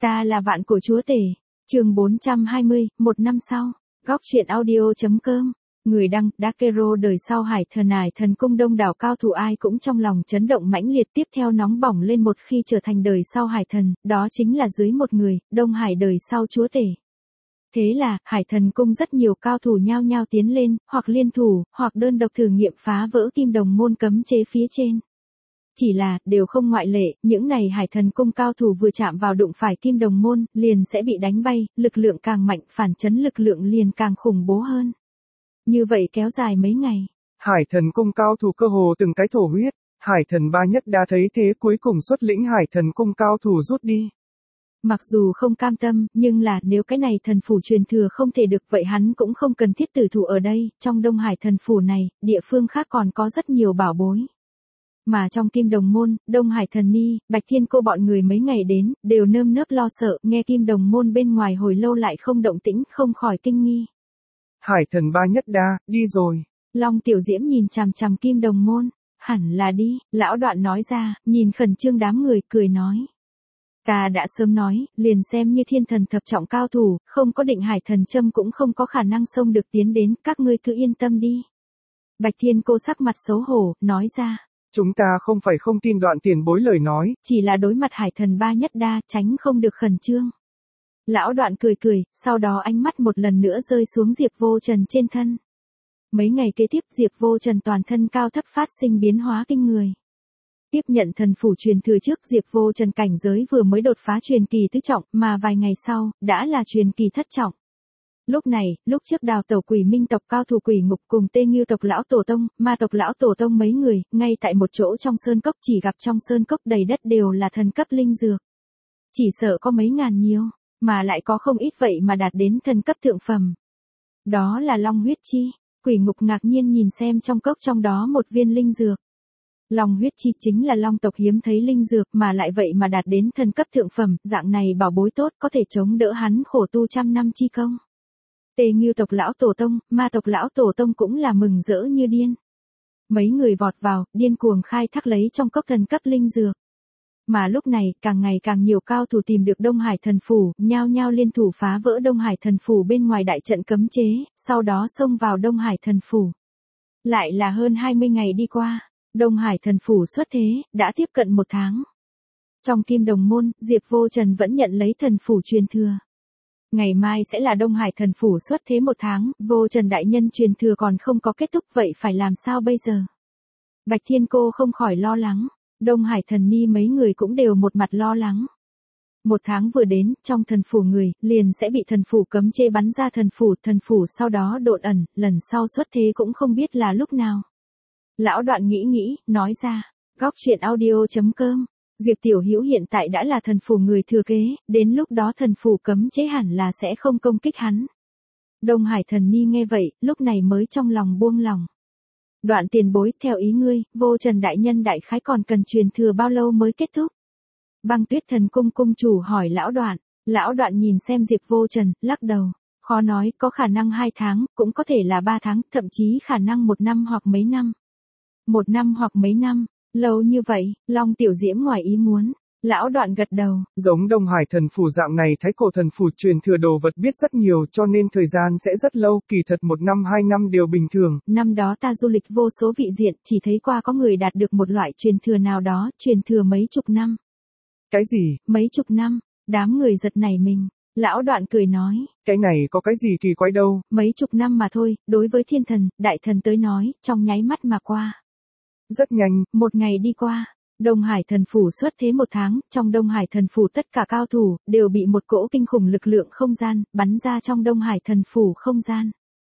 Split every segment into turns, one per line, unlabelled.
Ta là vạn cổ chúa tể. Chương 420, một năm sau. Góc truyện audio.com. Người đăng, Dakero đời sau Hải thần cung đông đảo cao thủ ai cũng trong lòng chấn động mãnh liệt tiếp theo nóng bỏng lên một khi trở thành đời sau Hải thần, đó chính là dưới một người, Đông Hải đời sau chúa tể. Thế là, Hải thần cung rất nhiều cao thủ nhao nhao tiến lên, hoặc liên thủ, hoặc đơn độc thử nghiệm phá vỡ kim đồng môn cấm chế phía trên. Chỉ là, đều không ngoại lệ, những này Hải thần cung cao thủ vừa chạm vào đụng phải kim đồng môn, liền sẽ bị đánh bay, lực lượng càng mạnh, phản chấn lực lượng liền càng khủng bố hơn. Như vậy kéo dài mấy ngày.
Hải thần cung cao thủ cơ hồ từng cái thổ huyết, Hải thần ba nhất đã thấy thế cuối cùng xuất lĩnh Hải thần cung cao thủ rút đi.
Mặc dù không cam tâm, nhưng là nếu cái này thần phủ truyền thừa không thể được vậy hắn cũng không cần thiết tử thủ ở đây, trong Đông Hải thần phủ này, địa phương khác còn có rất nhiều bảo bối. Mà trong kim đồng môn, Đông Hải thần ni, Bạch Thiên Cô bọn người mấy ngày đến, đều nơm nớp lo sợ, nghe kim đồng môn bên ngoài hồi lâu lại không động tĩnh, không khỏi kinh nghi.
Hải thần ba nhất đa, đi rồi.
Long Tiểu Diễm nhìn chằm chằm kim đồng môn, hẳn là đi, lão Đoạn nói ra, nhìn khẩn trương đám người, cười nói. Ta đã sớm nói, liền xem như thiên thần thập trọng cao thủ, không có định Hải thần châm cũng không có khả năng xông được tiến đến, các ngươi cứ yên tâm đi. Bạch Thiên Cô sắc mặt xấu hổ, nói ra.
Chúng ta không phải không tin Đoạn tiền bối lời nói.
Chỉ là đối mặt Hải thần ba nhất đa, tránh không được khẩn trương. Lão Đoạn cười cười, sau đó ánh mắt một lần nữa rơi xuống Diệp Vô Trần trên thân. Mấy ngày kế tiếp Diệp Vô Trần toàn thân cao thấp phát sinh biến hóa kinh người. Tiếp nhận thần phủ truyền thừa trước Diệp Vô Trần cảnh giới vừa mới đột phá truyền kỳ tứ trọng mà vài ngày sau, đã là truyền kỳ thất trọng. Lúc này, lúc trước đào tẩu quỷ minh tộc cao thủ quỷ ngục cùng Tê Nghiêu tộc lão tổ tông, ma tộc lão tổ tông mấy người, ngay tại một chỗ trong sơn cốc chỉ gặp trong sơn cốc đầy đất đều là thần cấp linh dược. Chỉ sợ có mấy ngàn nhiều, mà lại có không ít vậy mà đạt đến thần cấp thượng phẩm. Đó là long huyết chi, quỷ ngục ngạc nhiên nhìn xem trong cốc trong đó một viên linh dược. Long huyết chi chính là long tộc hiếm thấy linh dược mà lại vậy mà đạt đến thần cấp thượng phẩm, dạng này bảo bối tốt có thể chống đỡ hắn khổ tu trăm năm chi công. Tê Nghiêu tộc lão tổ tông, ma tộc lão tổ tông cũng là mừng rỡ như điên. Mấy người vọt vào, điên cuồng khai thác lấy trong cốc thần cấp linh dược. Mà lúc này, càng ngày càng nhiều cao thủ tìm được Đông Hải thần phủ, nhao nhao liên thủ phá vỡ Đông Hải thần phủ bên ngoài đại trận cấm chế, sau đó xông vào Đông Hải thần phủ. Lại là hơn 20 ngày đi qua, Đông Hải thần phủ xuất thế, đã tiếp cận 1 tháng. Trong kim đồng môn, Diệp Vô Trần vẫn nhận lấy thần phủ truyền thừa. Ngày mai sẽ là Đông Hải thần phủ xuất thế 1 tháng, Vô Trần đại nhân truyền thừa còn không có kết thúc vậy phải làm sao bây giờ? Bạch Thiên Cô không khỏi lo lắng, Đông Hải thần ni mấy người cũng đều một mặt lo lắng. 1 tháng vừa đến, trong thần phủ người, liền sẽ bị thần phủ cấm chế bắn ra thần phủ sau đó độn ẩn, lần sau xuất thế cũng không biết là lúc nào. Lão Đoạn nghĩ, nói ra, góc truyện audio.com. Diệp Tiểu Hữu hiện tại đã là thần phủ người thừa kế, đến lúc đó thần phủ cấm chế hẳn là sẽ không công kích hắn. Đông Hải thần ni nghe vậy, lúc này mới trong lòng buông lòng. Đoạn tiền bối, theo ý ngươi, Vô Trần đại nhân đại khái còn cần truyền thừa bao lâu mới kết thúc? Băng Tuyết thần cung cung chủ hỏi lão Đoạn. Lão Đoạn nhìn xem Diệp Vô Trần, lắc đầu. Khó nói, có khả năng 2 tháng, cũng có thể là 3 tháng, thậm chí khả năng 1 năm hoặc mấy năm. 1 năm hoặc mấy năm. Lâu như vậy, Long Tiểu Diễm ngoài ý muốn. Lão Đoạn gật đầu.
Giống Đông Hải thần phủ dạng này thái cổ thần phủ truyền thừa đồ vật biết rất nhiều cho nên thời gian sẽ rất lâu, kỳ thật 1 năm 2 năm đều bình thường.
Năm đó ta du lịch vô số vị diện, chỉ thấy qua có người đạt được một loại truyền thừa nào đó, truyền thừa mấy chục năm.
Cái gì?
Mấy chục năm, đám người giật nảy mình. Lão Đoạn cười nói.
Cái này có cái gì kỳ quái đâu.
Mấy chục năm mà thôi, đối với thiên thần, đại thần tới nói, trong nháy mắt mà qua.
Rất nhanh,
1 ngày đi qua, Đông Hải thần phủ xuất thế 1 tháng, trong Đông Hải thần phủ tất cả cao thủ, đều bị một cỗ kinh khủng lực lượng không gian, bắn ra trong Đông Hải thần phủ không gian.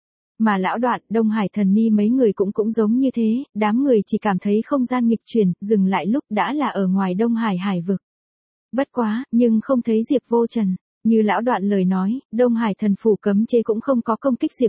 Mà lão Đoạn, Đông Hải thần ni mấy người cũng giống như thế, đám người chỉ cảm thấy không gian nghịch chuyển, dừng lại lúc đã là ở ngoài Đông Hải hải vực. Bất quá, nhưng không thấy Diệp Vô Trần. Như lão Đoạn lời nói, Đông Hải thần phủ cấm chế cũng không có công kích Diệp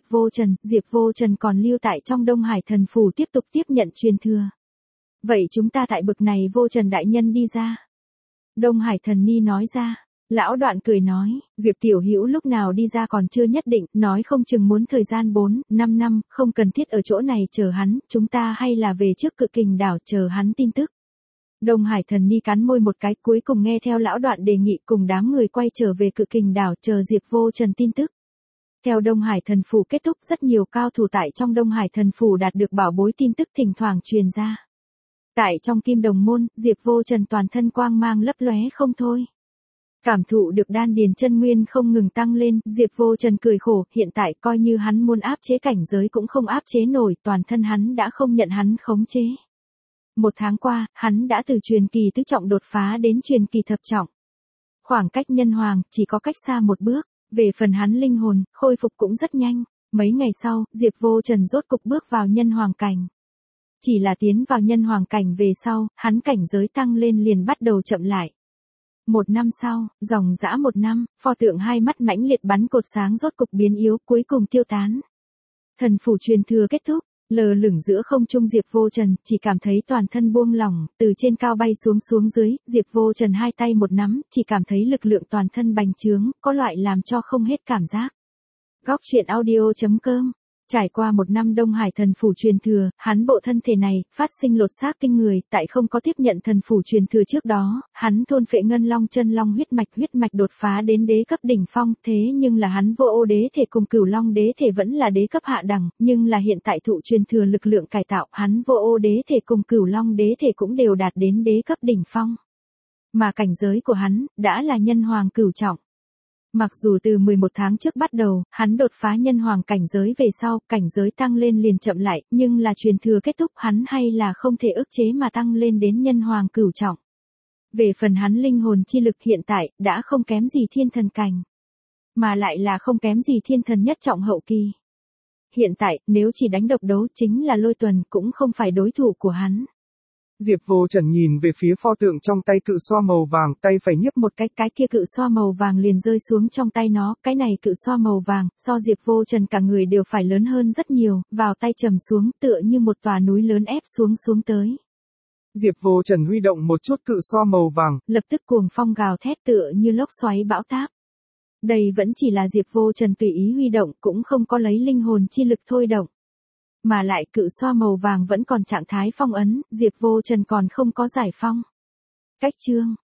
Vô Trần còn lưu tại trong Đông Hải thần phủ tiếp tục tiếp nhận truyền thừa. Vậy chúng ta tại bực này Vô Trần đại nhân đi ra. Đông Hải thần ni nói ra. Lão Đoạn cười nói, Diệp Tiểu Hữu lúc nào đi ra còn chưa nhất định, nói không chừng muốn thời gian 4-5 năm, không cần thiết ở chỗ này chờ hắn, chúng ta hay là về trước Cự Kình đảo chờ hắn tin tức. Đông Hải Thần Ni cắn môi một cái, cuối cùng nghe theo lão Đoạn đề nghị cùng đám người quay trở về Cự Kình đảo chờ Diệp Vô Trần tin tức. Theo Đông Hải Thần Phủ kết thúc, rất nhiều cao thủ tại trong Đông Hải Thần Phủ đạt được bảo bối tin tức thỉnh thoảng truyền ra. Tại trong Kim Đồng Môn, Diệp Vô Trần toàn thân quang mang lấp lóe không thôi. Cảm thụ được đan điền chân nguyên không ngừng tăng lên, Diệp Vô Trần cười khổ, hiện tại coi như hắn muốn áp chế cảnh giới cũng không áp chế nổi, toàn thân hắn đã không nhận hắn khống chế. Một tháng qua, hắn đã từ truyền kỳ tứ trọng đột phá đến truyền kỳ thập trọng. Khoảng cách nhân hoàng chỉ có cách xa một bước, về phần hắn linh hồn, khôi phục cũng rất nhanh. Mấy ngày sau, Diệp Vô Trần rốt cục bước vào nhân hoàng cảnh. Chỉ là tiến vào nhân hoàng cảnh về sau, hắn cảnh giới tăng lên liền bắt đầu chậm lại. Một năm sau, dòng dã một năm, pho tượng hai mắt mãnh liệt bắn cột sáng rốt cục biến yếu, cuối cùng tiêu tán. Thần phủ truyền thừa kết thúc, lơ lửng giữa không trung Diệp Vô Trần, chỉ cảm thấy toàn thân buông lỏng, từ trên cao bay xuống dưới, Diệp Vô Trần hai tay một nắm, chỉ cảm thấy lực lượng toàn thân bành trướng, có loại làm cho không hết cảm giác. Góc truyện audio.com. Trải qua một năm Đông Hải Thần Phủ truyền thừa, hắn bộ thân thể này, phát sinh lột xác kinh người, tại không có tiếp nhận Thần Phủ truyền thừa trước đó, hắn thôn phệ Ngân Long chân long huyết mạch đột phá đến đế cấp đỉnh phong, thế nhưng là hắn vô ô đế thể cùng Cửu Long đế thể vẫn là đế cấp hạ đẳng, nhưng là hiện tại thụ truyền thừa lực lượng cải tạo, hắn vô ô đế thể cùng Cửu Long đế thể cũng đều đạt đến đế cấp đỉnh phong. Mà cảnh giới của hắn, đã là nhân hoàng cửu trọng. Mặc dù từ 11 tháng trước bắt đầu, hắn đột phá nhân hoàng cảnh giới về sau, cảnh giới tăng lên liền chậm lại, nhưng là truyền thừa kết thúc hắn hay là không thể ức chế mà tăng lên đến nhân hoàng cửu trọng. Về phần hắn linh hồn chi lực hiện tại, đã không kém gì thiên thần cảnh. Mà lại là không kém gì thiên thần nhất trọng hậu kỳ. Hiện tại, nếu chỉ đánh độc đấu chính là Lôi Tuần cũng không phải đối thủ của hắn.
Diệp Vô Trần nhìn về phía pho tượng trong tay cự xoa màu vàng, tay phải nhấc một cái
kia cự xoa màu vàng liền rơi xuống trong tay nó, cái này cự xoa màu vàng, so Diệp Vô Trần cả người đều phải lớn hơn rất nhiều, vào tay trầm xuống, tựa như một tòa núi lớn ép xuống tới.
Diệp Vô Trần huy động một chút cự xoa màu vàng,
lập tức cuồng phong gào thét tựa như lốc xoáy bão táp. Đây vẫn chỉ là Diệp Vô Trần tùy ý huy động, cũng không có lấy linh hồn chi lực thôi động. Mà lại cự xoa màu vàng vẫn còn trạng thái phong ấn, Diệp Vô Trần còn không có giải phong. Cách chương